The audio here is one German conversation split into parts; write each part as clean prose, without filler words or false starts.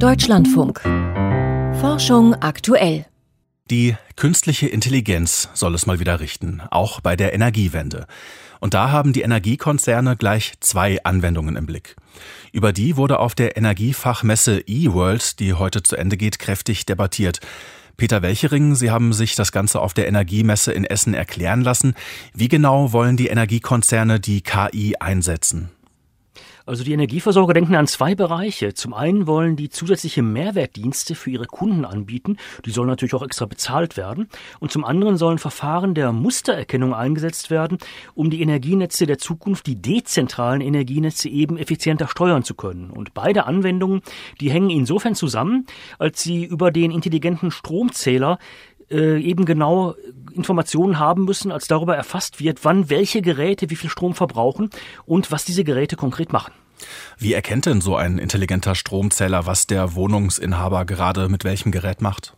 Deutschlandfunk. Forschung aktuell. Die künstliche Intelligenz soll es mal wieder richten, auch bei der Energiewende. Und da haben die Energiekonzerne gleich 2 Anwendungen im Blick. Über die wurde auf der Energiefachmesse eWorld, die heute zu Ende geht, kräftig debattiert. Peter Welchering, Sie haben sich das Ganze auf der Energiemesse in Essen erklären lassen. Wie genau wollen die Energiekonzerne die KI einsetzen? Also die Energieversorger denken an 2 Bereiche. Zum einen wollen die zusätzliche Mehrwertdienste für ihre Kunden anbieten. Die sollen natürlich auch extra bezahlt werden. Und zum anderen sollen Verfahren der Mustererkennung eingesetzt werden, um die Energienetze der Zukunft, die dezentralen Energienetze eben effizienter steuern zu können. Und beide Anwendungen, die hängen insofern zusammen, als sie über den intelligenten Stromzähler eben genau Informationen haben müssen, als darüber erfasst wird, wann welche Geräte wie viel Strom verbrauchen und was diese Geräte konkret machen. Wie erkennt denn so ein intelligenter Stromzähler, was der Wohnungsinhaber gerade mit welchem Gerät macht?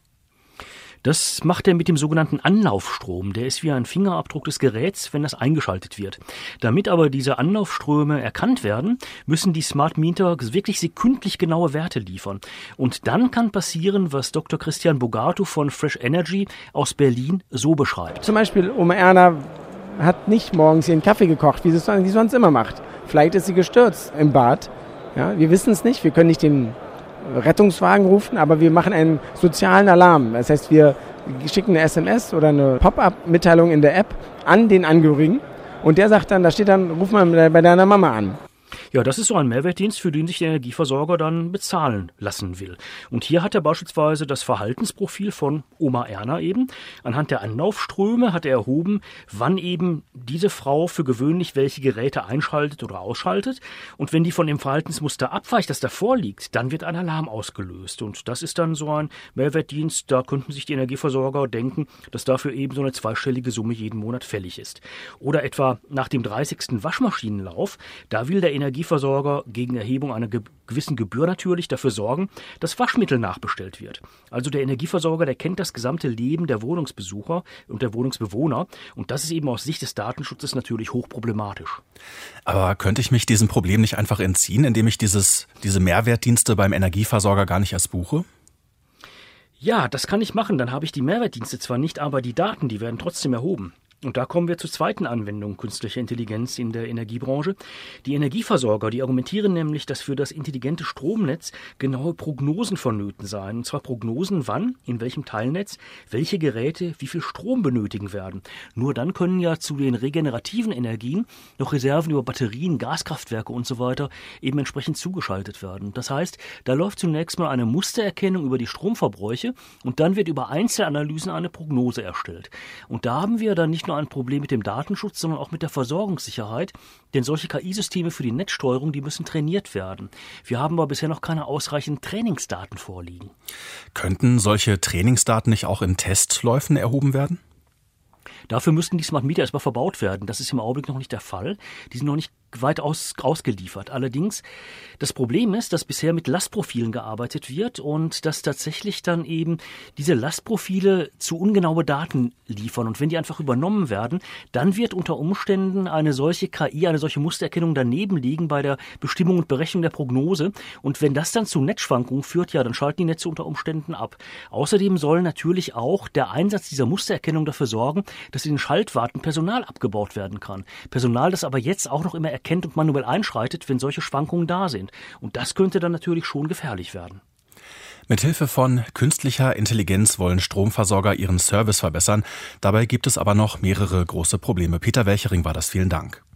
Das macht er mit dem sogenannten Anlaufstrom. Der ist wie ein Fingerabdruck des Geräts, wenn das eingeschaltet wird. Damit aber diese Anlaufströme erkannt werden, müssen die Smart Meter wirklich sekündlich genaue Werte liefern. Und dann kann passieren, was Dr. Christian Bogato von Fresh Energy aus Berlin so beschreibt. Zum Beispiel Oma Erna hat nicht morgens ihren Kaffee gekocht, wie sie es sonst immer macht. Vielleicht ist sie gestürzt im Bad. Ja, wir wissen es nicht, wir können nicht den Rettungswagen rufen, aber wir machen einen sozialen Alarm. Das heißt, wir schicken eine SMS oder eine Pop-up-Mitteilung in der App an den Angehörigen und der sagt dann, da steht dann, ruf mal bei deiner Mama an. Ja, das ist so ein Mehrwertdienst, für den sich der Energieversorger dann bezahlen lassen will. Und hier hat er beispielsweise das Verhaltensprofil von Oma Erna eben. Anhand der Anlaufströme hat er erhoben, wann eben diese Frau für gewöhnlich welche Geräte einschaltet oder ausschaltet. Und wenn die von dem Verhaltensmuster abweicht, das davor liegt, dann wird ein Alarm ausgelöst. Und das ist dann so ein Mehrwertdienst, da könnten sich die Energieversorger denken, dass dafür eben so eine zweistellige Summe jeden Monat fällig ist. Oder etwa nach dem 30. Waschmaschinenlauf, da will der Energieversorger gegen Erhebung einer gewissen Gebühr natürlich dafür sorgen, dass Waschmittel nachbestellt wird. Also der Energieversorger, der kennt das gesamte Leben der Wohnungsbesucher und der Wohnungsbewohner und das ist eben aus Sicht des Datenschutzes natürlich hochproblematisch. Aber könnte ich mich diesem Problem nicht einfach entziehen, indem ich diese Mehrwertdienste beim Energieversorger gar nicht erst buche? Ja, das kann ich machen. Dann habe ich die Mehrwertdienste zwar nicht, aber die Daten, die werden trotzdem erhoben. Und da kommen wir zur zweiten Anwendung künstlicher Intelligenz in der Energiebranche. Die Energieversorger, die argumentieren nämlich, dass für das intelligente Stromnetz genaue Prognosen vonnöten seien. Und zwar Prognosen, wann, in welchem Teilnetz, welche Geräte wie viel Strom benötigen werden. Nur dann können ja zu den regenerativen Energien noch Reserven über Batterien, Gaskraftwerke und so weiter eben entsprechend zugeschaltet werden. Das heißt, da läuft zunächst mal eine Mustererkennung über die Stromverbräuche und dann wird über Einzelanalysen eine Prognose erstellt. Und da haben wir dann nicht nur ein Problem mit dem Datenschutz, sondern auch mit der Versorgungssicherheit, denn solche KI-Systeme für die Netzsteuerung, die müssen trainiert werden. Wir haben aber bisher noch keine ausreichenden Trainingsdaten vorliegen. Könnten solche Trainingsdaten nicht auch in Testläufen erhoben werden? Dafür müssten die Smart Meter erstmal verbaut werden. Das ist im Augenblick noch nicht der Fall. Die sind noch nicht weit ausgeliefert. Allerdings, das Problem ist, dass bisher mit Lastprofilen gearbeitet wird und dass tatsächlich dann eben diese Lastprofile zu ungenaue Daten liefern. Und wenn die einfach übernommen werden, dann wird unter Umständen eine solche KI, eine solche Mustererkennung daneben liegen bei der Bestimmung und Berechnung der Prognose. Und wenn das dann zu Netzschwankungen führt, ja, dann schalten die Netze unter Umständen ab. Außerdem soll natürlich auch der Einsatz dieser Mustererkennung dafür sorgen, dass in den Schaltwarten Personal abgebaut werden kann. Personal, das aber jetzt auch noch immer erkennt und manuell einschreitet, wenn solche Schwankungen da sind. Und das könnte dann natürlich schon gefährlich werden. Mithilfe von künstlicher Intelligenz wollen Stromversorger ihren Service verbessern. Dabei gibt es aber noch mehrere große Probleme. Peter Welchering war das. Vielen Dank.